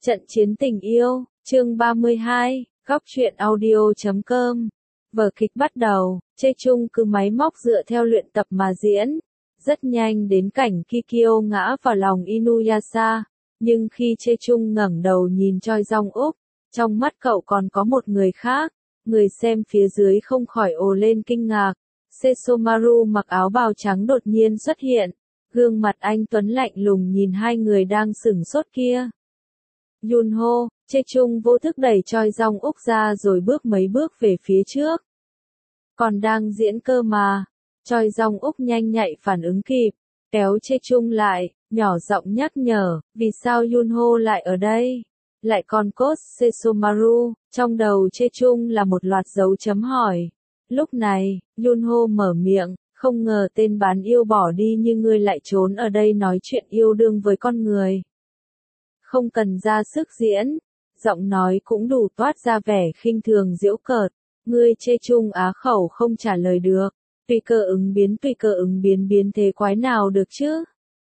Trận chiến tình yêu, chương 32, góc truyện audio.com. Vở kịch bắt đầu, Chae-chung cứ máy móc dựa theo luyện tập mà diễn. Rất nhanh đến cảnh Kikyo ngã vào lòng Inuyasha, nhưng khi Chae-chung ngẩng đầu nhìn Choi Jong-uk, trong mắt cậu còn có một người khác. Người xem phía dưới không khỏi ồ lên kinh ngạc. Sesomaru mặc áo bào trắng đột nhiên xuất hiện, gương mặt anh tuấn lạnh lùng nhìn hai người đang sửng sốt kia. Yunho, Chae-chung vô thức đẩy Choi Jong-uk ra rồi bước mấy bước về phía trước. Còn đang diễn cơ mà. Choi Jong-uk nhanh nhạy phản ứng kịp, kéo Chae-chung lại, nhỏ giọng nhắc nhở, vì sao Yunho lại ở đây? Lại còn coach Sesomaru, trong đầu Chae-chung là một loạt dấu chấm hỏi. Lúc này, Yunho mở miệng, không ngờ tên bán yêu bỏ đi như ngươi lại trốn ở đây nói chuyện yêu đương với con người. Không cần ra sức diễn, giọng nói cũng đủ toát ra vẻ khinh thường giễu cợt. Ngươi Chae-chung á khẩu không trả lời được. Tùy cơ ứng biến thế quái nào được chứ?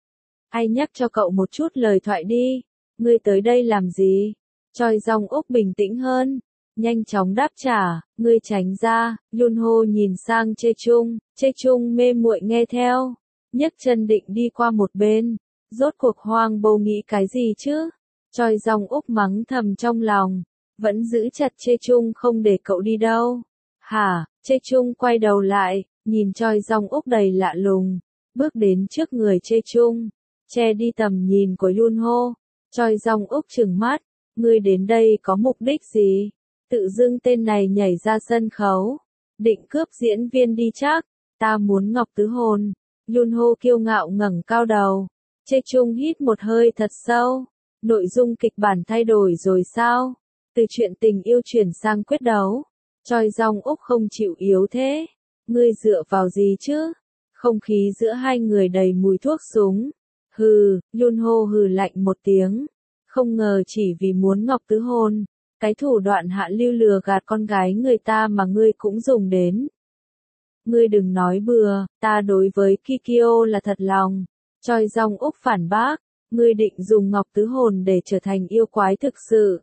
Ai nhắc cho cậu một chút lời thoại đi. Ngươi tới đây làm gì? Choi Jong-uk bình tĩnh hơn, nhanh chóng đáp trả, ngươi tránh ra. Yunho nhìn sang Chae-chung, Chae-chung mê muội nghe theo, nhấc chân định đi qua một bên. Rốt cuộc Hoang Bô nghĩ cái gì chứ? Choi Jong-uk mắng thầm trong lòng, vẫn giữ chặt Chae-chung không để cậu đi đâu. Hả? Chae-chung quay đầu lại, nhìn Choi Jong-uk đầy lạ lùng, bước đến trước người Chae-chung, che đi tầm nhìn của Yunho. Choi Jong-uk trừng mắt, ngươi đến đây có mục đích gì? Tự dưng tên này nhảy ra sân khấu, định cướp diễn viên đi chắc, ta muốn ngọc tứ hồn. Yunho kiêu ngạo ngẩng cao đầu. Chae-chung hít một hơi thật sâu. Nội dung kịch bản thay đổi rồi sao? Từ chuyện tình yêu chuyển sang quyết đấu. Choi Jong-uk không chịu yếu thế. Ngươi dựa vào gì chứ? Không khí giữa hai người đầy mùi thuốc súng. Hừ, Yunho hừ lạnh một tiếng. Không ngờ chỉ vì muốn ngọc tứ hôn, cái thủ đoạn hạ lưu lừa gạt con gái người ta mà ngươi cũng dùng đến. Ngươi đừng nói bừa, ta đối với Kikyo là thật lòng. Choi Jong-uk phản bác, ngươi định dùng ngọc tứ hồn để trở thành yêu quái thực sự.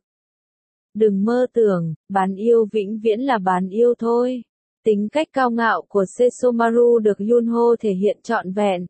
Đừng mơ tưởng, bán yêu vĩnh viễn là bán yêu thôi. Tính cách cao ngạo của Sesomaru được Yunho thể hiện trọn vẹn.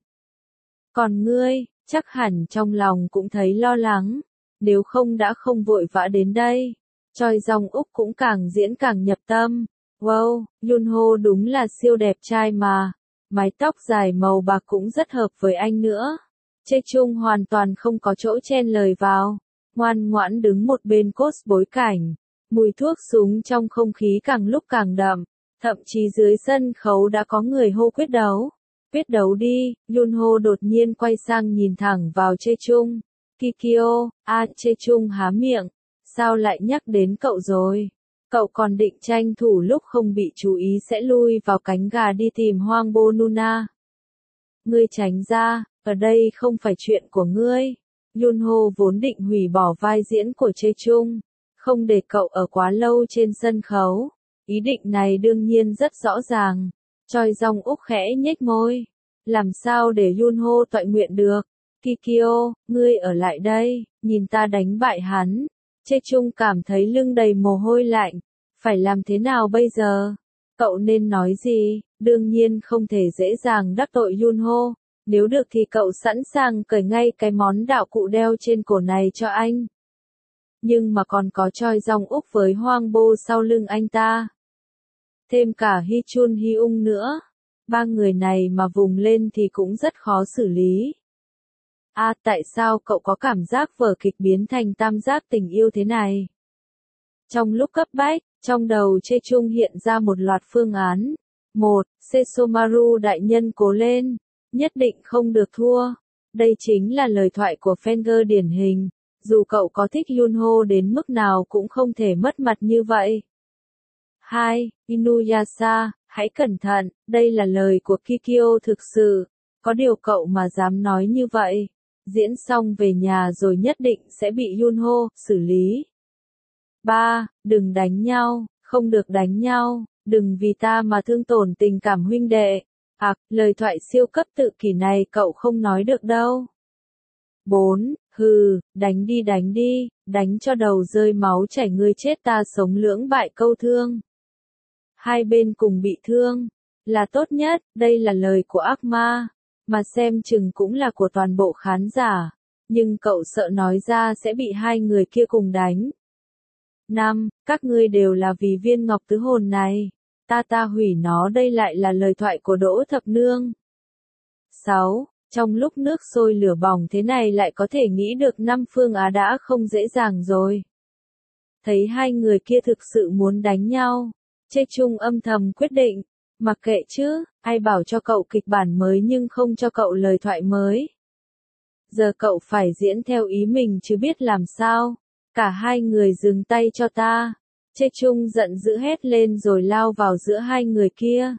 Còn ngươi, chắc hẳn trong lòng cũng thấy lo lắng, nếu không đã không vội vã đến đây. Choi Jong-uk cũng càng diễn càng nhập tâm. Wow, Yunho đúng là siêu đẹp trai mà. Mái tóc dài màu bạc cũng rất hợp với anh nữa. Chae-chung hoàn toàn không có chỗ chen lời vào, ngoan ngoãn đứng một bên cốt bối cảnh. Mùi thuốc súng trong không khí càng lúc càng đậm, thậm chí dưới sân khấu đã có người hô quyết đấu. Quyết đấu đi. Yunho đột nhiên quay sang nhìn thẳng vào Chae-chung. Kikyo, Chae-chung há miệng, sao lại nhắc đến cậu rồi? Cậu còn định tranh thủ lúc không bị chú ý sẽ lui vào cánh gà đi tìm Hoang Bô Nuna. Ngươi tránh ra, ở đây không phải chuyện của ngươi. Yunho vốn định hủy bỏ vai diễn của Chae-chung, không để cậu ở quá lâu trên sân khấu. Ý định này đương nhiên rất rõ ràng. Choi Jong-uk khẽ nhếch môi. Làm sao để Yunho toại nguyện được? Kikyo, ngươi ở lại đây, nhìn ta đánh bại hắn. Chae-chung cảm thấy lưng đầy mồ hôi lạnh. Phải làm thế nào bây giờ? Cậu nên nói gì? Đương nhiên không thể dễ dàng đắc tội Yunho. Nếu được thì cậu sẵn sàng cởi ngay cái món đạo cụ đeo trên cổ này cho anh. Nhưng mà còn có Choi Jong-uk với Hoang Bô sau lưng anh ta. Thêm cả Hichun Hyung nữa. Ba người này mà vùng lên thì cũng rất khó xử lý. Tại sao cậu có cảm giác vở kịch biến thành tam giác tình yêu thế này? Trong lúc cấp bách, trong đầu Chae-chung hiện ra một loạt phương án. 1. Sesomaru đại nhân cố lên. Nhất định không được thua. Đây chính là lời thoại của Fenger điển hình. Dù cậu có thích Yunho đến mức nào cũng không thể mất mặt như vậy. 2. Inuyasha, hãy cẩn thận, đây là lời của Kikyo thực sự. Có điều cậu mà dám nói như vậy. Diễn xong về nhà rồi nhất định sẽ bị Yunho xử lý. 3. Đừng đánh nhau, không được đánh nhau, đừng vì ta mà thương tổn tình cảm huynh đệ. Lời thoại siêu cấp tự kỷ này cậu không nói được đâu. 4. Hừ, đánh đi, đánh cho đầu rơi máu chảy ngươi chết ta sống lưỡng bại câu thương. Hai bên cùng bị thương, là tốt nhất, đây là lời của ác ma, mà xem chừng cũng là của toàn bộ khán giả, nhưng cậu sợ nói ra sẽ bị hai người kia cùng đánh. 5. Các ngươi đều là vì viên ngọc tứ hồn này, ta hủy nó đây lại là lời thoại của Đỗ Thập Nương. 6. Trong lúc nước sôi lửa bỏng thế này lại có thể nghĩ được năm phương á đã không dễ dàng rồi. Thấy hai người kia thực sự muốn đánh nhau, Chê Chung âm thầm quyết định, mặc kệ chứ, ai bảo cho cậu kịch bản mới nhưng không cho cậu lời thoại mới. Giờ cậu phải diễn theo ý mình chứ biết làm sao, cả hai người dừng tay cho ta. Chê Chung giận dữ hét lên rồi lao vào giữa hai người kia.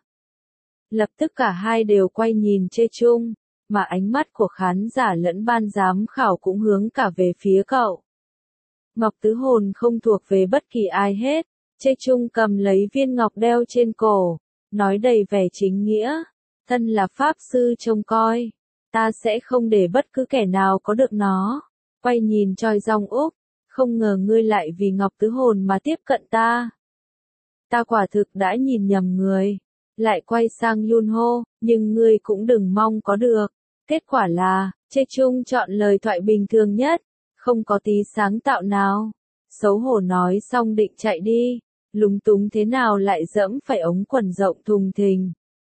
Lập tức cả hai đều quay nhìn Chê Chung, mà ánh mắt của khán giả lẫn ban giám khảo cũng hướng cả về phía cậu. Ngọc tứ hồn không thuộc về bất kỳ ai hết, Chê Chung cầm lấy viên ngọc đeo trên cổ, nói đầy vẻ chính nghĩa, thân là pháp sư trông coi, ta sẽ không để bất cứ kẻ nào có được nó. Quay nhìn Choi Jong Uk, không ngờ ngươi lại vì ngọc tứ hồn mà tiếp cận ta. Ta quả thực đã nhìn nhầm người. Lại quay sang Yunho, nhưng ngươi cũng đừng mong có được. Kết quả là, Chê Chung chọn lời thoại bình thường nhất, không có tí sáng tạo nào. Xấu hổ nói xong định chạy đi, lúng túng thế nào lại dẫm phải ống quần rộng thùng thình.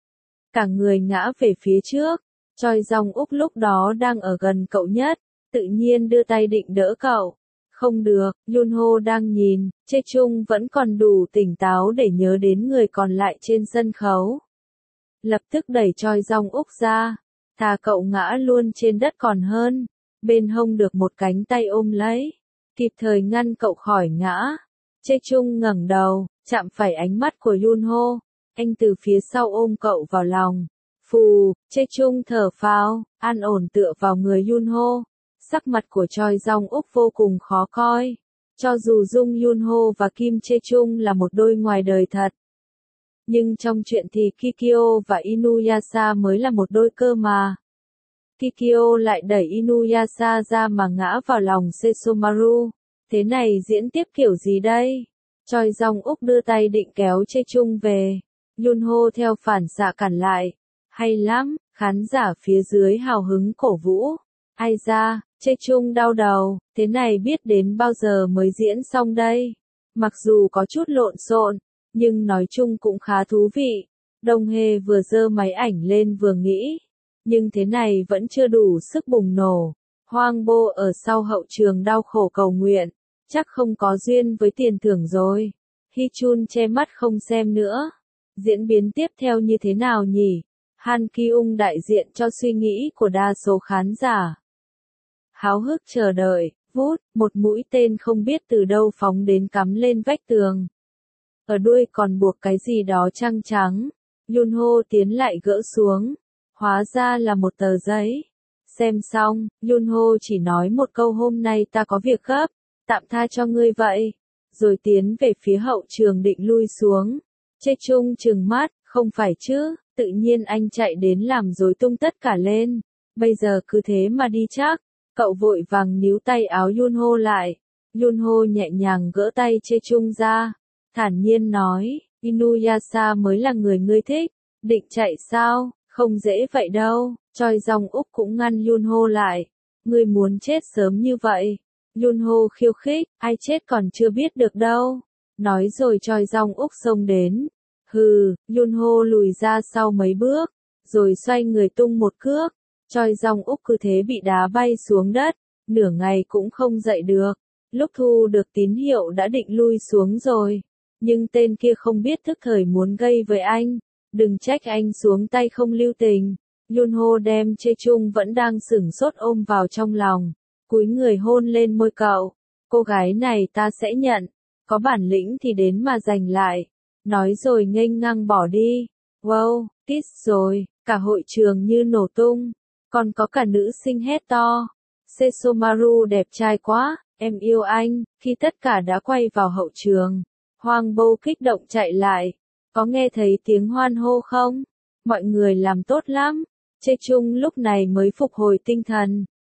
Cả người ngã về phía trước, Choi Jong Uk lúc đó đang ở gần cậu nhất, tự nhiên đưa tay định đỡ cậu. Không được, Yunho đang nhìn, Chê Chung vẫn còn đủ tỉnh táo để nhớ đến người còn lại trên sân khấu. Lập tức đẩy Choi Jong Uk ra, thà cậu ngã luôn trên đất còn hơn, bên hông được một cánh tay ôm lấy, kịp thời ngăn cậu khỏi ngã. Chê Chung ngẩng đầu, chạm phải ánh mắt của Yunho, anh từ phía sau ôm cậu vào lòng. Phù, Chê Chung thở phào, an ổn tựa vào người Yunho. Sắc mặt của Choi Jong Uk vô cùng khó coi. Cho dù Jung Yunho và Kim Chê Chung là một đôi ngoài đời thật, nhưng trong chuyện thì Kikyo và Inuyasha mới là một đôi cơ mà. Kikyo lại đẩy Inuyasha ra mà ngã vào lòng Sesomaru. Thế này diễn tiếp kiểu gì đây? Choi Jong Uk đưa tay định kéo Chê Chung về. Yunho theo phản xạ cản lại. Hay lắm, khán giả phía dưới hào hứng cổ vũ. Ai ra, Chê Chung đau đầu, thế này biết đến bao giờ mới diễn xong đây. Mặc dù có chút lộn xộn, nhưng nói chung cũng khá thú vị. Đông Hê vừa giơ máy ảnh lên vừa nghĩ, nhưng thế này vẫn chưa đủ sức bùng nổ. Hoang Bo ở sau hậu trường đau khổ cầu nguyện, chắc không có duyên với tiền thưởng rồi. Hi Chun che mắt không xem nữa. Diễn biến tiếp theo như thế nào nhỉ? Han Ki-ung đại diện cho suy nghĩ của đa số khán giả. Háo hức chờ đợi, vút, một mũi tên không biết từ đâu phóng đến cắm lên vách tường. Ở đuôi còn buộc cái gì đó trắng trắng. Yunho tiến lại gỡ xuống. Hóa ra là một tờ giấy. Xem xong, Yunho chỉ nói một câu hôm nay ta có việc gấp, tạm tha cho ngươi vậy. Rồi tiến về phía hậu trường định lui xuống. Chê Chung trừng mắt, không phải chứ, tự nhiên anh chạy đến làm rối tung tất cả lên. Bây giờ cứ thế mà đi chắc. Cậu vội vàng níu tay áo Yunho lại. Yunho nhẹ nhàng gỡ tay Chê Chung ra. Thản nhiên nói, Inuyasha mới là người ngươi thích. Định chạy sao? Không dễ vậy đâu. Choi Jong Uk cũng ngăn Yunho lại. Ngươi muốn chết sớm như vậy. Yunho khiêu khích, ai chết còn chưa biết được đâu. Nói rồi Choi Jong Uk xông đến. Hừ, Yunho lùi ra sau mấy bước, rồi xoay người tung một cước. Choi Jong Uk cứ thế bị đá bay xuống đất, nửa ngày cũng không dậy được. Lúc thu được tín hiệu đã định lui xuống rồi, nhưng tên kia không biết thức thời muốn gây với anh. Đừng trách anh xuống tay không lưu tình. Yunho đem Chê Chung vẫn đang sửng sốt ôm vào trong lòng, cúi người hôn lên môi cậu. Cô gái này ta sẽ nhận, có bản lĩnh thì đến mà giành lại. Nói rồi nghênh ngang bỏ đi. Wow, kiss rồi, cả hội trường như nổ tung. Còn có cả nữ sinh hét to. Sesomaru đẹp trai quá, em yêu anh. Khi tất cả đã quay vào hậu trường, Hoang Bo kích động chạy lại. Có nghe thấy tiếng hoan hô không? Mọi người làm tốt lắm. Chê Chung lúc này mới phục hồi tinh thần.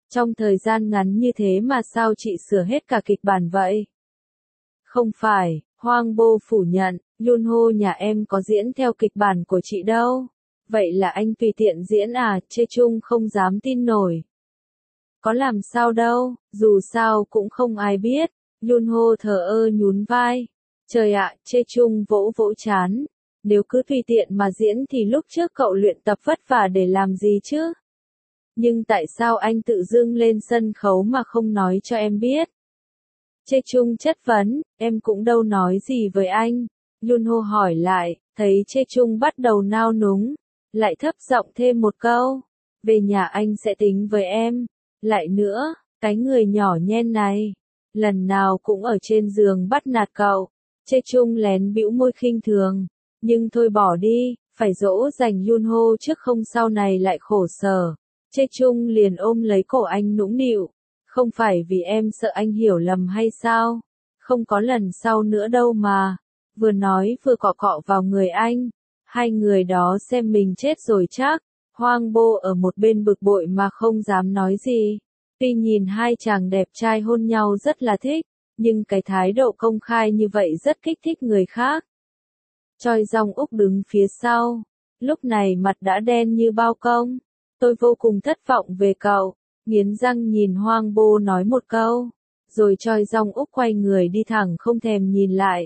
Trong thời gian ngắn như thế mà sao chị sửa hết cả kịch bản vậy? Không phải, Hoang Bo phủ nhận, Yunho nhà em có diễn theo kịch bản của chị đâu. Vậy là anh tùy tiện diễn à? Chê Chung không dám tin nổi. Có làm sao đâu, dù sao cũng không ai biết. Yunho thờ ơ nhún vai. Trời ạ, Chê Chung vỗ vỗ chán. Nếu cứ tùy tiện mà diễn thì lúc trước cậu luyện tập vất vả để làm gì chứ? Nhưng tại sao anh tự dưng lên sân khấu mà không nói cho em biết? Chê Chung chất vấn, em cũng đâu nói gì với anh. Yunho hỏi lại, thấy Chê Chung bắt đầu nao núng. Lại thấp giọng thêm một câu. Về nhà anh sẽ tính với em. Lại nữa, cái người nhỏ nhen này. Lần nào cũng ở trên giường bắt nạt cậu. Chê Chung lén bĩu môi khinh thường. Nhưng thôi bỏ đi, phải dỗ dành Yunho trước không sau này lại khổ sở. Chê Chung liền ôm lấy cổ anh nũng nịu. Không phải vì em sợ anh hiểu lầm hay sao? Không có lần sau nữa đâu mà. Vừa nói vừa cọ cọ vào người anh. Hai người đó xem mình chết rồi chắc. Hoang Bo ở một bên bực bội mà không dám nói gì. Tuy nhìn hai chàng đẹp trai hôn nhau rất là thích, nhưng cái thái độ công khai như vậy rất kích thích người khác. Choi Jong Uk đứng phía sau. Lúc này mặt đã đen như bao công. Tôi vô cùng thất vọng về cậu. Nghiến răng nhìn Hoang Bo nói một câu. Rồi Choi Jong Uk quay người đi thẳng không thèm nhìn lại.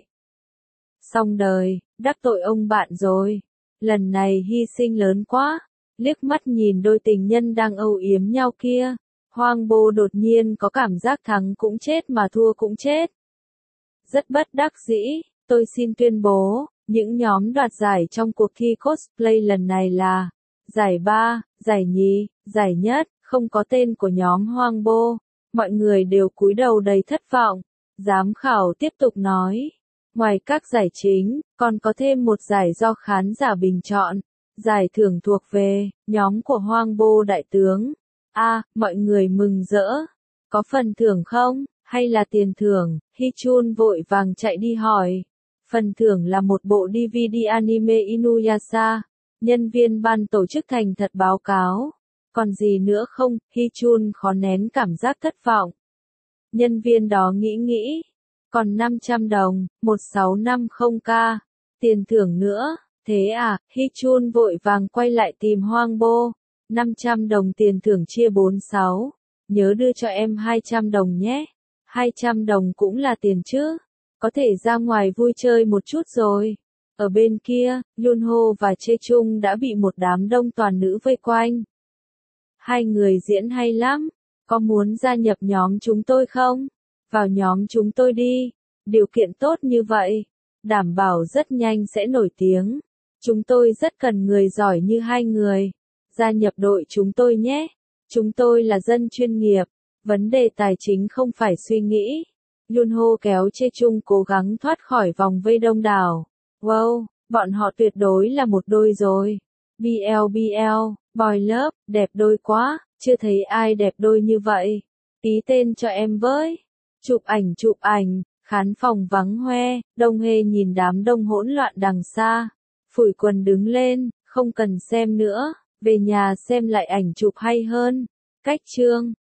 Xong đời, đắc tội ông bạn rồi. Lần này hy sinh lớn quá. Liếc mắt nhìn đôi tình nhân đang âu yếm nhau kia. Hoang Bo đột nhiên có cảm giác thắng cũng chết mà thua cũng chết. Rất bất đắc dĩ, tôi xin tuyên bố, những nhóm đoạt giải trong cuộc thi cosplay lần này là giải ba, giải nhì, giải nhất, không có tên của nhóm Hoang Bo. Mọi người đều cúi đầu đầy thất vọng. Giám khảo tiếp tục nói. Ngoài các giải chính, còn có thêm một giải do khán giả bình chọn. Giải thưởng thuộc về nhóm của Hoang Bo đại tướng. Mọi người mừng rỡ. Có phần thưởng không? Hay là tiền thưởng? Hi Chun vội vàng chạy đi hỏi. Phần thưởng là một bộ DVD anime Inuyasha. Nhân viên ban tổ chức thành thật báo cáo. Còn gì nữa không? Hi Chun khó nén cảm giác thất vọng. Nhân viên đó nghĩ. Còn 500 đồng, 1650k. Tiền thưởng nữa. Thế à? Hi Chun vội vàng quay lại tìm Hoang Bo. 500 đồng tiền thưởng chia 46. Nhớ đưa cho em 200 đồng nhé. 200 đồng cũng là tiền chứ. Có thể ra ngoài vui chơi một chút rồi. Ở bên kia, Yunho và Chê Chung đã bị một đám đông toàn nữ vây quanh. Hai người diễn hay lắm. Có muốn gia nhập nhóm chúng tôi không? Vào nhóm chúng tôi đi. Điều kiện tốt như vậy. Đảm bảo rất nhanh sẽ nổi tiếng. Chúng tôi rất cần người giỏi như hai người. Gia nhập đội chúng tôi nhé. Chúng tôi là dân chuyên nghiệp. Vấn đề tài chính không phải suy nghĩ. Yunho kéo Chê Chung cố gắng thoát khỏi vòng vây đông đảo. Wow, bọn họ tuyệt đối là một đôi rồi. BL, Boy Love, đẹp đôi quá, chưa thấy ai đẹp đôi như vậy. Ký tên cho em với. Chụp ảnh, khán phòng vắng hoe, Đông Hê nhìn đám đông hỗn loạn đằng xa. Phủi quần đứng lên, không cần xem nữa, về nhà xem lại ảnh chụp hay hơn. Cách chương